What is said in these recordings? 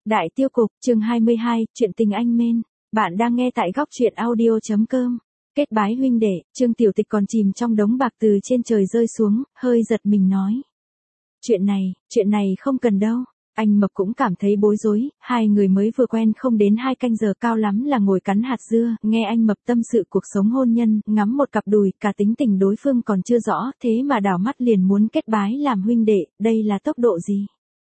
Đại tiêu cục, chương 22, chuyện tình anh mến. Bạn đang nghe tại góc truyện audio.com. Kết bái huynh đệ, Trương Tiểu Tịch còn chìm trong đống bạc từ trên trời rơi xuống, hơi giật mình nói. Chuyện này không cần đâu. Anh Mập cũng cảm thấy bối rối, hai người mới vừa quen không đến 2 canh giờ, cao lắm là ngồi cắn hạt dưa, nghe anh Mập tâm sự cuộc sống hôn nhân, ngắm một cặp đùi, cả tính tình đối phương còn chưa rõ, thế mà đảo mắt liền muốn kết bái làm huynh đệ, đây là tốc độ gì?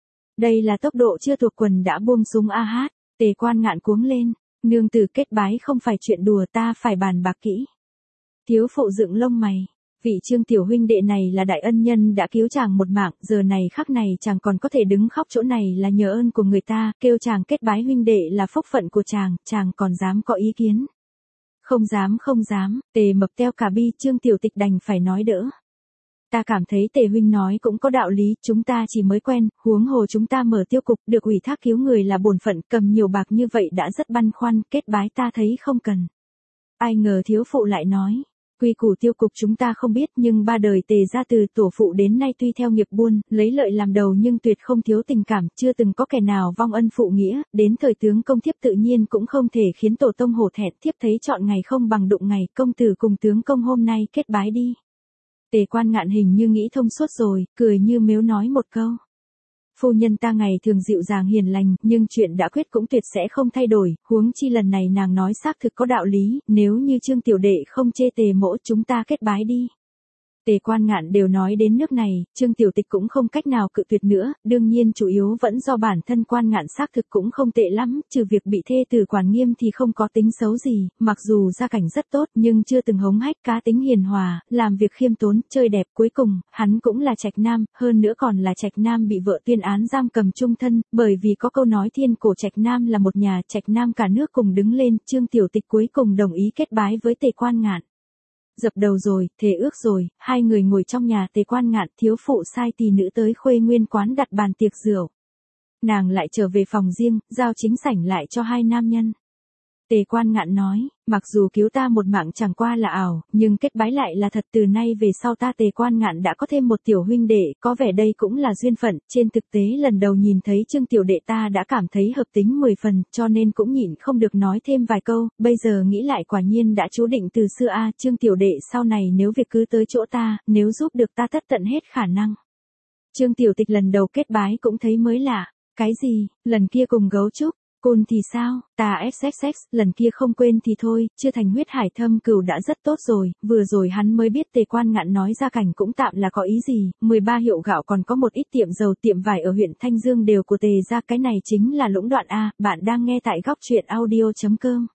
Đây là tốc độ chưa thuộc quần đã buông súng a hát, Tề Quan Ngạn cuống lên, nương tử kết bái không phải chuyện đùa, ta phải bàn bạc kỹ. Thiếu phụ dựng lông mày, vị Trương tiểu huynh đệ này là đại ân nhân đã cứu chàng một mạng, giờ này khắc này chàng còn có thể đứng khóc chỗ này là nhờ ơn của người ta, kêu chàng kết bái huynh đệ là phúc phận của chàng còn dám có ý kiến. Không dám, Tề Mập teo cả bi, Trương Tiểu Tịch đành phải nói đỡ. Ta cảm thấy Tề huynh nói cũng có đạo lý, chúng ta chỉ mới quen, huống hồ chúng ta mở tiêu cục, được ủy thác cứu người là bổn phận, cầm nhiều bạc như vậy đã rất băn khoăn, kết bái ta thấy không cần. Ai ngờ thiếu phụ lại nói, quy củ tiêu cục chúng ta không biết, nhưng 3 đời Tề gia từ tổ phụ đến nay tuy theo nghiệp buôn, lấy lợi làm đầu nhưng tuyệt không thiếu tình cảm, chưa từng có kẻ nào vong ân phụ nghĩa, đến thời tướng công thiếp tự nhiên cũng không thể khiến tổ tông hổ thẹn, thiếp thấy chọn ngày không bằng đụng ngày, công tử cùng tướng công hôm nay kết bái đi. Tề Quan Ngạn hình như nghĩ thông suốt rồi, cười như mếu nói một câu. Phu nhân ta ngày thường dịu dàng hiền lành, nhưng chuyện đã quyết cũng tuyệt sẽ không thay đổi, huống chi lần này nàng nói xác thực có đạo lý, nếu như Trương tiểu đệ không chê Tề mỗ chúng ta kết bái đi. Tề Quan Ngạn đều nói đến nước này, Trương Tiểu Tịch cũng không cách nào cự tuyệt nữa, đương nhiên chủ yếu vẫn do bản thân Quan Ngạn xác thực cũng không tệ lắm, trừ việc bị thê tử quản nghiêm thì không có tính xấu gì, mặc dù gia cảnh rất tốt nhưng chưa từng hống hách, cá tính hiền hòa, làm việc khiêm tốn, chơi đẹp, cuối cùng, hắn cũng là trạch nam, hơn nữa còn là trạch nam bị vợ tuyên án giam cầm chung thân, bởi vì có câu nói thiên cổ trạch nam là một nhà, trạch nam cả nước cùng đứng lên, Trương Tiểu Tịch cuối cùng đồng ý kết bái với Tề Quan Ngạn. Dập đầu rồi, thề ước rồi, hai người ngồi trong nhà Tề Quan Ngạn, thiếu phụ sai tỳ nữ tới Khuê Nguyên quán đặt bàn tiệc rượu. Nàng lại trở về phòng riêng, giao chính sảnh lại cho hai nam nhân. Tề Quan Ngạn nói, mặc dù cứu ta một mạng chẳng qua là ảo, nhưng kết bái lại là thật, từ nay về sau ta Tề Quan Ngạn đã có thêm một tiểu huynh đệ, có vẻ đây cũng là duyên phận, trên thực tế lần đầu nhìn thấy Trương tiểu đệ ta đã cảm thấy hợp tính 10 phần, cho nên cũng nhịn không được nói thêm vài câu, bây giờ nghĩ lại quả nhiên đã chú định từ xưa a, Trương tiểu đệ sau này nếu việc cứ tới chỗ ta, nếu giúp được ta tất tận hết khả năng. Trương Tiểu Tịch lần đầu kết bái cũng thấy mới lạ, cái gì, lần kia cùng gấu trúc. Côn thì sao, ta xxx, lần kia không quên thì thôi, chưa thành huyết hải thâm cừu đã rất tốt rồi, vừa rồi hắn mới biết Tề Quan Ngạn nói gia cảnh cũng tạm là có ý gì, 13 hiệu gạo còn có một ít tiệm dầu tiệm vải ở huyện Thanh Dương đều của Tề gia, cái này chính là lũng đoạn a, bạn đang nghe tại góc truyện audio.com.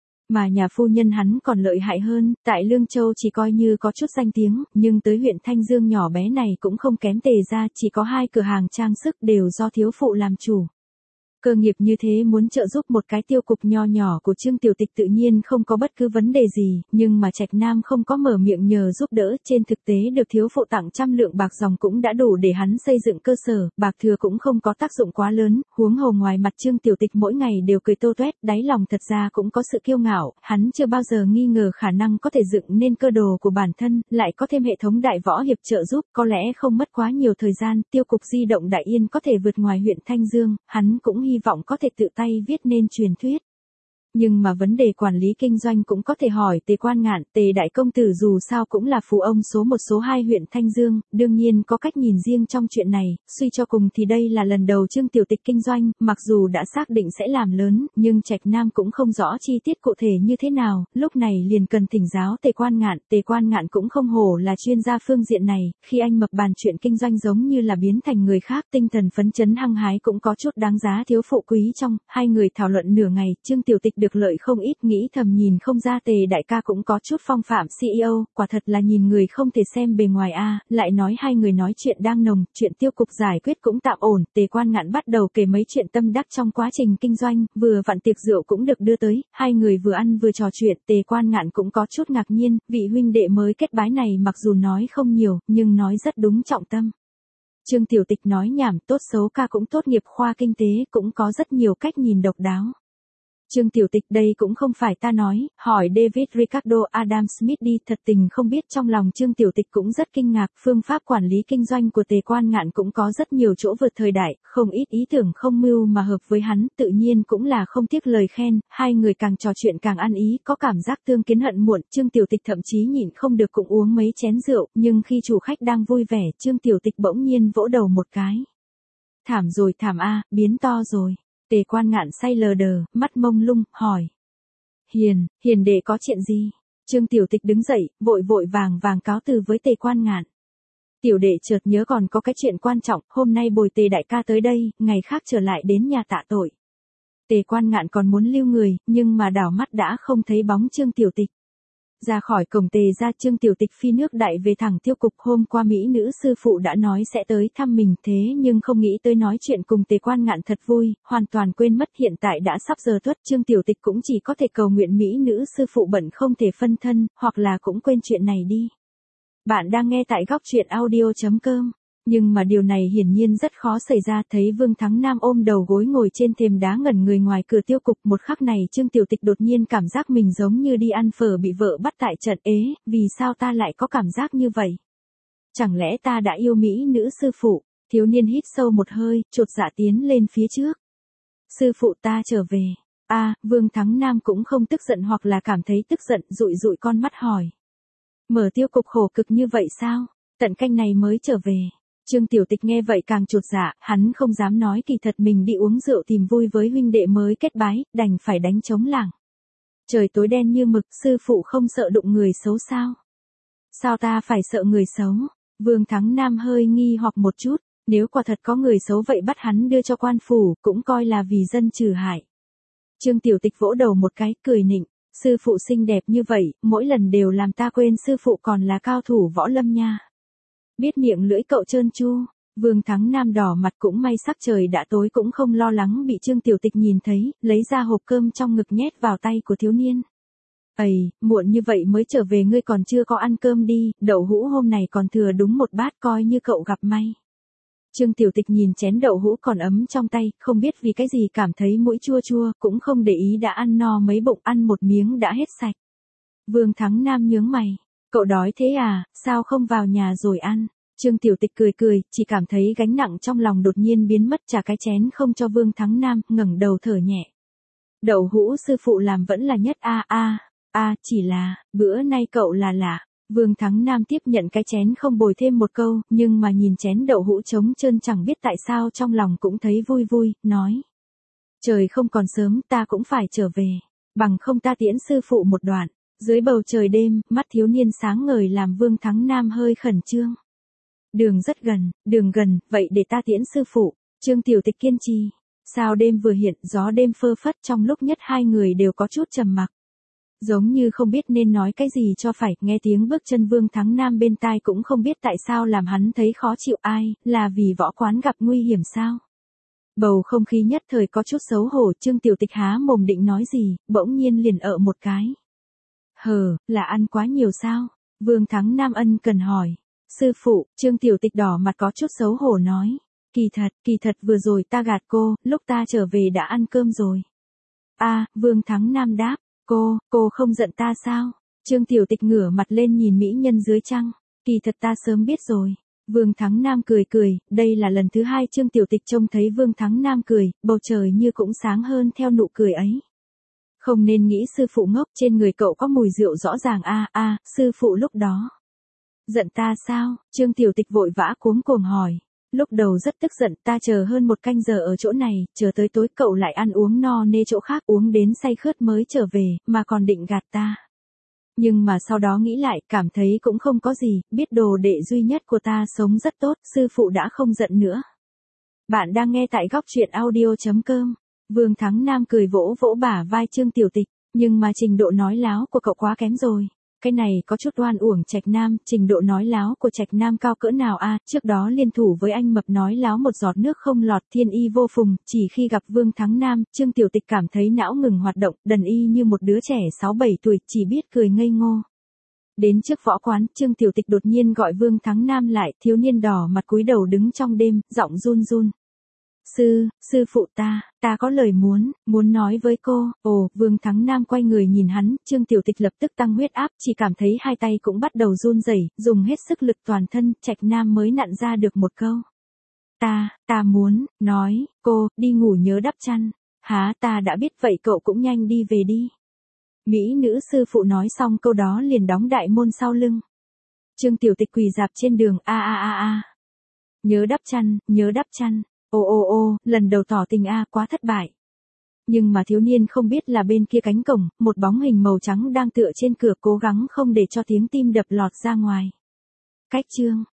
Mà nhà phu nhân hắn còn lợi hại hơn, tại Lương Châu chỉ coi như có chút danh tiếng, nhưng tới huyện Thanh Dương nhỏ bé này cũng không kém Tề gia, chỉ có 2 cửa hàng trang sức đều do thiếu phụ làm chủ. Cơ nghiệp như thế muốn trợ giúp một cái tiêu cục nho nhỏ của Trương Tiểu Tịch tự nhiên không có bất cứ vấn đề gì, nhưng mà Trạch Nam không có mở miệng nhờ giúp đỡ, trên thực tế được thiếu phụ tặng 100 lượng bạc dòng cũng đã đủ để hắn xây dựng cơ sở, bạc thừa cũng không có tác dụng quá lớn, huống hồ ngoài mặt Trương Tiểu Tịch mỗi ngày đều cười tô toét, đáy lòng thật ra cũng có sự kiêu ngạo, hắn chưa bao giờ nghi ngờ khả năng có thể dựng nên cơ đồ của bản thân, lại có thêm hệ thống đại võ hiệp trợ giúp, có lẽ không mất quá nhiều thời gian, tiêu cục di động Đại Yên có thể vượt ngoài huyện Thanh Dương, hắn cũng hy vọng có thể tự tay viết nên truyền thuyết. Nhưng mà vấn đề quản lý kinh doanh cũng có thể hỏi Tề Quan Ngạn, Tề đại công tử dù sao cũng là phú ông số 1 số 2 huyện Thanh Dương, đương nhiên có cách nhìn riêng trong chuyện này, suy cho cùng thì đây là lần đầu Trương Tiểu Tịch kinh doanh, mặc dù đã xác định sẽ làm lớn, nhưng Trạch Nam cũng không rõ chi tiết cụ thể như thế nào, lúc này liền cần thỉnh giáo Tề Quan Ngạn cũng không hổ là chuyên gia phương diện này, khi anh Mập bàn chuyện kinh doanh giống như là biến thành người khác, tinh thần phấn chấn hăng hái cũng có chút đáng giá thiếu phụ quý trong, hai người thảo luận nửa ngày, Trương Tiểu Tịch được lợi không ít, nghĩ thầm nhìn không ra Tề đại ca cũng có chút phong phạm CEO, quả thật là nhìn người không thể xem bề ngoài a, lại nói hai người nói chuyện đang nồng, chuyện tiêu cục giải quyết cũng tạm ổn, Tề Quan Ngạn bắt đầu kể mấy chuyện tâm đắc trong quá trình kinh doanh, vừa vặn tiệc rượu cũng được đưa tới, hai người vừa ăn vừa trò chuyện, Tề Quan Ngạn cũng có chút ngạc nhiên, vị huynh đệ mới kết bái này mặc dù nói không nhiều, nhưng nói rất đúng trọng tâm. Trương Tiểu Tịch nói nhảm, tốt xấu ca cũng tốt nghiệp khoa kinh tế, cũng có rất nhiều cách nhìn độc đáo. Trương Tiểu Tịch, đây cũng không phải ta nói, hỏi David Ricardo Adam Smith đi. Thật tình không biết trong lòng Trương Tiểu Tịch cũng rất kinh ngạc, phương pháp quản lý kinh doanh của Tề Quan Ngạn cũng có rất nhiều chỗ vượt thời đại, không ít ý tưởng không mưu mà hợp với hắn, tự nhiên cũng là không tiếc lời khen, hai người càng trò chuyện càng ăn ý, có cảm giác tương kiến hận muộn. Trương Tiểu Tịch thậm chí nhịn không được cũng uống mấy chén rượu, nhưng khi chủ khách đang vui vẻ, Trương Tiểu Tịch bỗng nhiên vỗ đầu một cái. Thảm rồi, thảm a, biến to rồi. Tề Quan Ngạn say lờ đờ, mắt mông lung, hỏi. Hiền đệ có chuyện gì? Trương Tiểu Tịch đứng dậy, vội vội vàng cáo từ với Tề Quan Ngạn. Tiểu đệ chợt nhớ còn có cái chuyện quan trọng, hôm nay bồi Tề đại ca tới đây, ngày khác trở lại đến nhà tạ tội. Tề Quan Ngạn còn muốn lưu người, nhưng mà đảo mắt đã không thấy bóng Trương Tiểu Tịch. Ra khỏi cổng Tề ra, Trương Tiểu Tịch phi nước đại về thẳng tiêu cục. Hôm qua mỹ nữ sư phụ đã nói sẽ tới thăm mình, thế nhưng không nghĩ tới nói chuyện cùng Tề Quan Ngạn thật vui, hoàn toàn quên mất hiện tại đã sắp giờ tuất. Trương Tiểu Tịch cũng chỉ có thể cầu nguyện mỹ nữ sư phụ bận không thể phân thân, hoặc là cũng quên chuyện này đi. Bạn đang nghe tại góc truyện audio.com. Nhưng mà điều này hiển nhiên rất khó xảy ra. Thấy Vương Thắng Nam ôm đầu gối ngồi trên thềm đá ngẩn người ngoài cửa tiêu cục, một khắc này Trương Tiểu Tịch đột nhiên cảm giác mình giống như đi ăn phở bị vợ bắt tại trận. Vì sao ta lại có cảm giác như vậy? Chẳng lẽ ta đã yêu mỹ nữ sư phụ? Thiếu niên hít sâu một hơi, chột dạ tiến lên phía trước. Sư phụ, ta trở về. Vương Thắng Nam cũng không tức giận hoặc là cảm thấy tức giận, dụi dụi con mắt hỏi. Mở tiêu cục khổ cực như vậy sao? Tận canh này mới trở về. Trương Tiểu Tịch nghe vậy càng chột dạ, hắn không dám nói kỳ thật mình đi uống rượu tìm vui với huynh đệ mới kết bái, đành phải đánh trống lảng. Trời tối đen như mực, sư phụ không sợ đụng người xấu sao? Sao ta phải sợ người xấu? Vương Thắng Nam hơi nghi hoặc một chút, nếu quả thật có người xấu vậy bắt hắn đưa cho quan phủ, cũng coi là vì dân trừ hại. Trương Tiểu Tịch vỗ đầu một cái, cười nịnh, sư phụ xinh đẹp như vậy, mỗi lần đều làm ta quên sư phụ còn là cao thủ võ lâm nha. Biết miệng lưỡi cậu trơn tru. Vương Thắng Nam đỏ mặt, cũng may sắc trời đã tối cũng không lo lắng bị Trương Tiểu Tịch nhìn thấy, lấy ra hộp cơm trong ngực nhét vào tay của thiếu niên. Muộn như vậy mới trở về, ngươi còn chưa có ăn cơm đi, đậu hũ hôm nay còn thừa đúng một bát, coi như cậu gặp may. Trương Tiểu Tịch nhìn chén đậu hũ còn ấm trong tay, không biết vì cái gì cảm thấy mũi chua chua, cũng không để ý đã ăn no mấy bụng, ăn một miếng đã hết sạch. Vương Thắng Nam nhướng mày. Cậu đói thế à, sao không vào nhà rồi ăn? Trương Tiểu Tịch cười, chỉ cảm thấy gánh nặng trong lòng đột nhiên biến mất, trả cái chén không cho Vương Thắng Nam, ngẩng đầu thở nhẹ. Đậu hũ sư phụ làm vẫn là nhất chỉ là, bữa nay cậu là lạ. Vương Thắng Nam tiếp nhận cái chén không bồi thêm một câu, nhưng mà nhìn chén đậu hũ trống trơn chẳng biết tại sao trong lòng cũng thấy vui vui, nói. Trời không còn sớm, ta cũng phải trở về, bằng không ta tiễn sư phụ một đoạn. Dưới bầu trời đêm, mắt thiếu niên sáng ngời làm Vương Thắng Nam hơi khẩn trương. Đường rất gần, vậy để ta tiễn sư phụ. Trương Tiểu Tịch kiên trì. Sao đêm vừa hiện, gió đêm phơ phất, trong lúc nhất hai người đều có chút trầm mặc. Giống như không biết nên nói cái gì cho phải, nghe tiếng bước chân Vương Thắng Nam bên tai cũng không biết tại sao làm hắn thấy khó chịu. Là vì võ quán gặp nguy hiểm sao? Bầu không khí nhất thời có chút xấu hổ, Trương Tiểu Tịch há mồm định nói gì, bỗng nhiên liền ợ một cái. Là ăn quá nhiều sao? Vương Thắng Nam ân cần hỏi. Sư phụ, Trương Tiểu Tịch đỏ mặt có chút xấu hổ nói. Kỳ thật vừa rồi ta gạt cô, lúc ta trở về đã ăn cơm rồi. Vương Thắng Nam đáp. Cô không giận ta sao? Trương Tiểu Tịch ngửa mặt lên nhìn mỹ nhân dưới trăng. Kỳ thật ta sớm biết rồi. Vương Thắng Nam cười, đây là lần thứ hai Trương Tiểu Tịch trông thấy Vương Thắng Nam cười, bầu trời như cũng sáng hơn theo nụ cười ấy. Không nên nghĩ sư phụ ngốc, trên người cậu có mùi rượu rõ ràng. Sư phụ lúc đó giận ta sao? Trương Tiểu Tịch vội vã cuống cuồng hỏi. Lúc đầu rất tức giận, ta chờ hơn 1 canh giờ ở chỗ này, chờ tới tối cậu lại ăn uống no nê chỗ khác, uống đến say khướt mới trở về, mà còn định gạt ta. Nhưng mà sau đó nghĩ lại, cảm thấy cũng không có gì, biết đồ đệ duy nhất của ta sống rất tốt, sư phụ đã không giận nữa. Bạn đang nghe tại góc truyện audio.com. Vương Thắng Nam cười vỗ vỗ bả vai Trương Tiểu Tịch, nhưng mà trình độ nói láo của cậu quá kém rồi. Cái này có chút oan uổng Trạch Nam, trình độ nói láo của Trạch Nam cao cỡ nào trước đó liên thủ với anh Mập nói láo một giọt nước không lọt, thiên y vô phùng, chỉ khi gặp Vương Thắng Nam, Trương Tiểu Tịch cảm thấy não ngừng hoạt động, đần y như một đứa trẻ 6-7 tuổi, chỉ biết cười ngây ngô. Đến trước võ quán, Trương Tiểu Tịch đột nhiên gọi Vương Thắng Nam lại, thiếu niên đỏ mặt cúi đầu đứng trong đêm, giọng run run. Sư phụ ta có lời muốn nói với cô. Ồ, Vương Thắng Nam quay người nhìn hắn, Trương Tiểu Tịch lập tức tăng huyết áp, chỉ cảm thấy hai tay cũng bắt đầu run rẩy, dùng hết sức lực toàn thân, Trạch Nam mới nặn ra được một câu. Ta muốn, nói, cô, đi ngủ nhớ đắp chăn. Hả, ta đã biết, vậy cậu cũng nhanh đi về đi. Mỹ nữ sư phụ nói xong câu đó liền đóng đại môn sau lưng. Trương Tiểu Tịch quỳ dạp trên đường, a. Nhớ đắp chăn. Ô, lần đầu tỏ tình quá thất bại. Nhưng mà thiếu niên không biết là bên kia cánh cổng, một bóng hình màu trắng đang tựa trên cửa cố gắng không để cho tiếng tim đập lọt ra ngoài. Cách chương